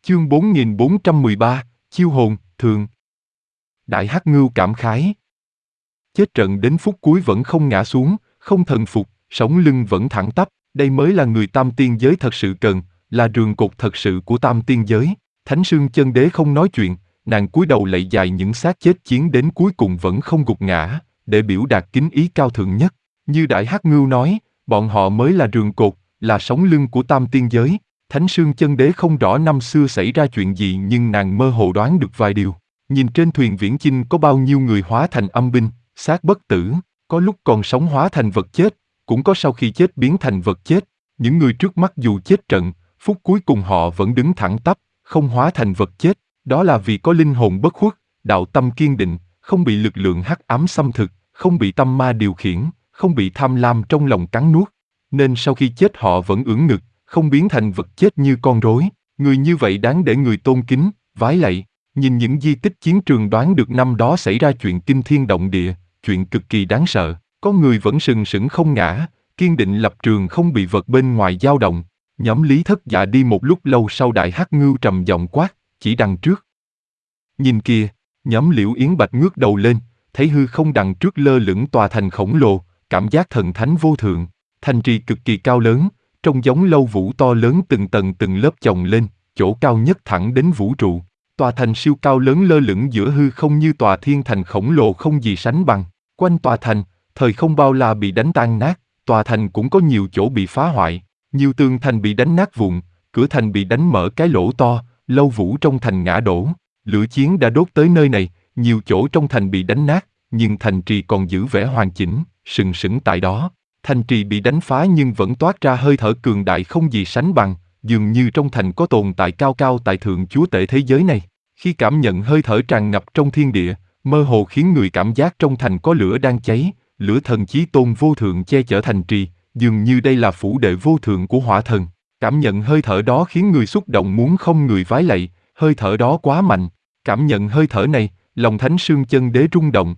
Chương 4413, Chiêu hồn, thường. Đại Hắc Ngưu cảm khái. Chết trận đến phút cuối vẫn không ngã xuống, không thần phục, sống lưng vẫn thẳng tắp, đây mới là người tam tiên giới thật sự cần, là rường cột thật sự của tam tiên giới. Thánh Sương Chân Đế không nói chuyện, nàng cúi đầu lạy dài những xác chết chiến đến cuối cùng vẫn không gục ngã, để biểu đạt kính ý cao thượng nhất. Như Đại Hắc Ngưu nói, bọn họ mới là rường cột, là sống lưng của tam tiên giới. Thánh Sương Chân Đế không rõ năm xưa xảy ra chuyện gì nhưng nàng mơ hồ đoán được vài điều. Nhìn trên thuyền viễn chinh có bao nhiêu người hóa thành âm binh, xác bất tử, có lúc còn sống hóa thành vật chết, cũng có sau khi chết biến thành vật chết. Những người trước mắt dù chết trận, phút cuối cùng họ vẫn đứng thẳng tắp, không hóa thành vật chết. Đó là vì có linh hồn bất khuất, đạo tâm kiên định, không bị lực lượng hắc ám xâm thực, không bị tâm ma điều khiển, không bị tham lam trong lòng cắn nuốt. Nên sau khi chết họ vẫn ưỡn ngực, không biến thành vật chết như con rối. Người như vậy đáng để người tôn kính, vái lạy. Nhìn những di tích chiến trường đoán được năm đó xảy ra chuyện kinh thiên động địa, chuyện cực kỳ đáng sợ. Có người vẫn sừng sững không ngã, kiên định lập trường không bị vật bên ngoài dao động. Nhóm Lý Thất Dạ đi một lúc lâu sau Đại Hắc Ngưu trầm giọng quát, chỉ đằng trước. Nhìn kìa, nhóm Liễu Yến Bạch ngước đầu lên, thấy hư không đằng trước lơ lửng tòa thành khổng lồ, cảm giác thần thánh vô thượng. Thành trì cực kỳ cao lớn, trông giống lâu vũ to lớn từng tầng từng lớp chồng lên, chỗ cao nhất thẳng đến vũ trụ. Tòa thành siêu cao lớn lơ lửng giữa hư không như tòa thiên thành khổng lồ không gì sánh bằng. Quanh tòa thành, thời không bao la bị đánh tan nát, tòa thành cũng có nhiều chỗ bị phá hoại, nhiều tường thành bị đánh nát vụn, cửa thành bị đánh mở cái lỗ to, lâu vũ trong thành ngã đổ. Lửa chiến đã đốt tới nơi này, nhiều chỗ trong thành bị đánh nát, nhưng thành trì còn giữ vẻ hoàn chỉnh, sừng sững tại đó. Thành trì bị đánh phá nhưng vẫn toát ra hơi thở cường đại không gì sánh bằng, dường như trong thành có tồn tại cao cao tại thượng chúa tể thế giới này. Khi cảm nhận hơi thở tràn ngập trong thiên địa, mơ hồ khiến người cảm giác trong thành có lửa đang cháy, lửa thần chí tôn vô thượng che chở thành trì, dường như đây là phủ đệ vô thượng của hỏa thần. Cảm nhận hơi thở đó khiến người xúc động muốn không người vái lạy, hơi thở đó quá mạnh. Cảm nhận hơi thở này, lòng Thánh Sương Chân Đế rung động.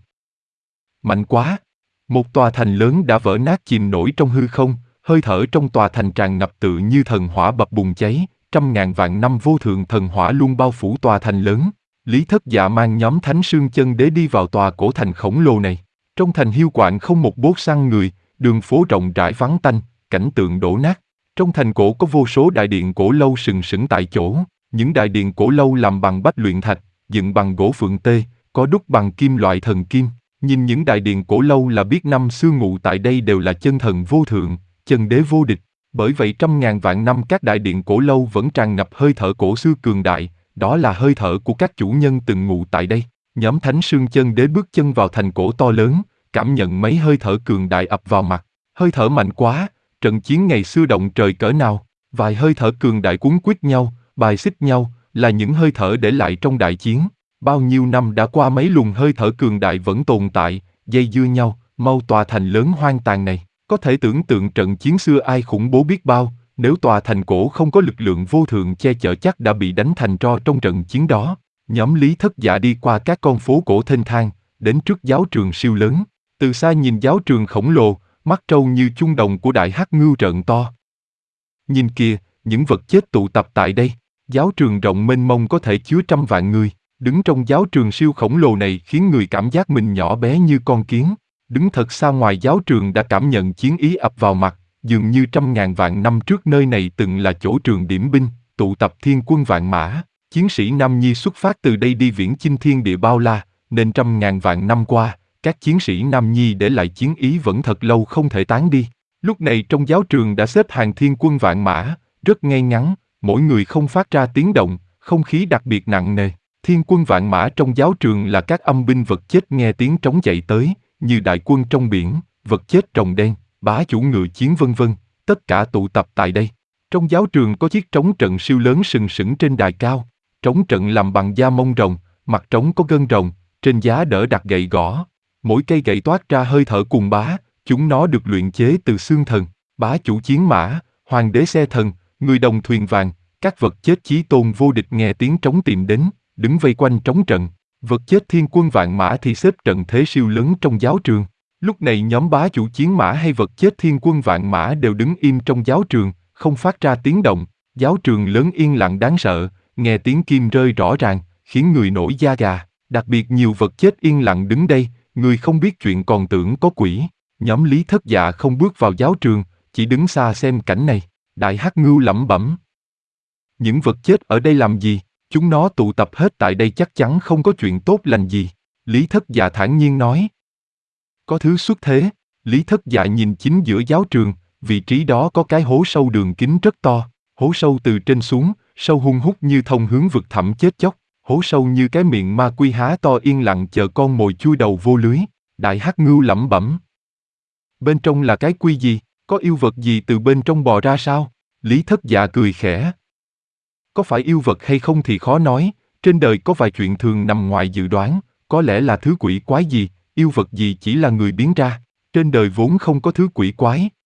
Mạnh quá! Một tòa thành lớn đã vỡ nát chìm nổi trong hư không, hơi thở trong tòa thành tràn ngập tự như thần hỏa bập bùng cháy, trăm ngàn vạn năm vô thượng thần hỏa luôn bao phủ tòa thành lớn. Lý Thất Dạ mang nhóm Thánh Sương Chân Đế đi vào tòa cổ thành khổng lồ này. Trong thành hiu quạnh không một bốt xăng người, đường phố rộng rãi vắng tanh, cảnh tượng đổ nát. Trong thành cổ có vô số đại điện cổ lâu sừng sững tại chỗ, những đại điện cổ lâu làm bằng bách luyện thạch, dựng bằng gỗ phượng tê, có đúc bằng kim loại thần kim. Nhìn những đại điện cổ lâu là biết năm xưa ngụ tại đây đều là chân thần vô thượng, chân đế vô địch. Bởi vậy trăm ngàn vạn năm các đại điện cổ lâu vẫn tràn ngập hơi thở cổ xưa cường đại, đó là hơi thở của các chủ nhân từng ngụ tại đây. Nhóm Thánh Sương Chân Đế bước chân vào thành cổ to lớn, cảm nhận mấy hơi thở cường đại ập vào mặt. Hơi thở mạnh quá, trận chiến ngày xưa động trời cỡ nào, vài hơi thở cường đại cuốn quýt nhau, bài xích nhau, là những hơi thở để lại trong đại chiến. Bao nhiêu năm đã qua mấy luồng hơi thở cường đại vẫn tồn tại, dây dưa nhau, mau tòa thành lớn hoang tàn này. Có thể tưởng tượng trận chiến xưa ai khủng bố biết bao, nếu tòa thành cổ không có lực lượng vô thượng che chở chắc đã bị đánh thành tro trong trận chiến đó. Nhóm Lý Thất Dạ đi qua các con phố cổ thênh thang, đến trước giáo trường siêu lớn. Từ xa nhìn giáo trường khổng lồ, mắt trâu như chuông đồng của Đại Hắc Ngưu trợn to. Nhìn kìa, những vật chết tụ tập tại đây. Giáo trường rộng mênh mông có thể chứa trăm vạn người. Đứng trong giáo trường siêu khổng lồ này khiến người cảm giác mình nhỏ bé như con kiến. Đứng thật xa ngoài giáo trường đã cảm nhận chiến ý ập vào mặt, dường như trăm ngàn vạn năm trước nơi này từng là chỗ trường điểm binh, tụ tập thiên quân vạn mã. Chiến sĩ Nam Nhi xuất phát từ đây đi viễn chinh thiên địa bao la, nên trăm ngàn vạn năm qua, các chiến sĩ Nam Nhi để lại chiến ý vẫn thật lâu không thể tán đi. Lúc này trong giáo trường đã xếp hàng thiên quân vạn mã, rất ngay ngắn, mỗi người không phát ra tiếng động, không khí đặc biệt nặng nề. Thiên quân vạn mã trong giáo trường là các âm binh vật chết nghe tiếng trống chạy tới, như đại quân trong biển, vật chết rồng đen, bá chủ ngựa chiến vân vân, tất cả tụ tập tại đây. Trong giáo trường có chiếc trống trận siêu lớn sừng sững trên đài cao. Trống trận làm bằng da mông rồng, mặt trống có gân rồng, trên giá đỡ đặt gậy gõ. Mỗi cây gậy toát ra hơi thở cuồng bá, chúng nó được luyện chế từ xương thần, bá chủ chiến mã, hoàng đế xe thần, người đồng thuyền vàng, các vật chết chí tôn vô địch nghe tiếng trống tìm đến, đứng vây quanh trống trận. Vật chết thiên quân vạn mã thì xếp trận thế siêu lớn trong giáo trường. Lúc này nhóm bá chủ chiến mã hay vật chết thiên quân vạn mã đều đứng im trong giáo trường, không phát ra tiếng động. Giáo trường lớn yên lặng đáng sợ, Nghe tiếng kim rơi rõ ràng, khiến người nổi da gà, đặc biệt nhiều vật chết yên lặng đứng đây, người không biết chuyện còn tưởng có quỷ. Nhóm Lý Thất Dạ không bước vào giáo trường, chỉ đứng xa xem cảnh này. Đại Hắc Ngưu lẩm bẩm. Những vật chết ở đây làm gì? Chúng nó tụ tập hết tại đây chắc chắn không có chuyện tốt lành gì. Lý Thất Dạ thản nhiên nói. Có thứ xuất thế. Lý Thất Dạ nhìn chính giữa giáo trường, vị trí đó có cái hố sâu đường kính rất to. Hố sâu từ trên xuống, sâu hun hút như thông hướng vực thẳm chết chóc. Hố sâu như cái miệng ma quy há to yên lặng chờ con mồi chui đầu vô lưới. Đại Hắc Ngưu lẩm bẩm. Bên trong là cái quy gì? Có yêu vật gì từ bên trong bò ra sao? Lý Thất Dạ cười khẽ. Có phải yêu vật hay không thì khó nói, trên đời có vài chuyện thường nằm ngoài dự đoán, có lẽ là thứ quỷ quái gì, yêu vật gì chỉ là người biến ra. Trên đời vốn không có thứ quỷ quái,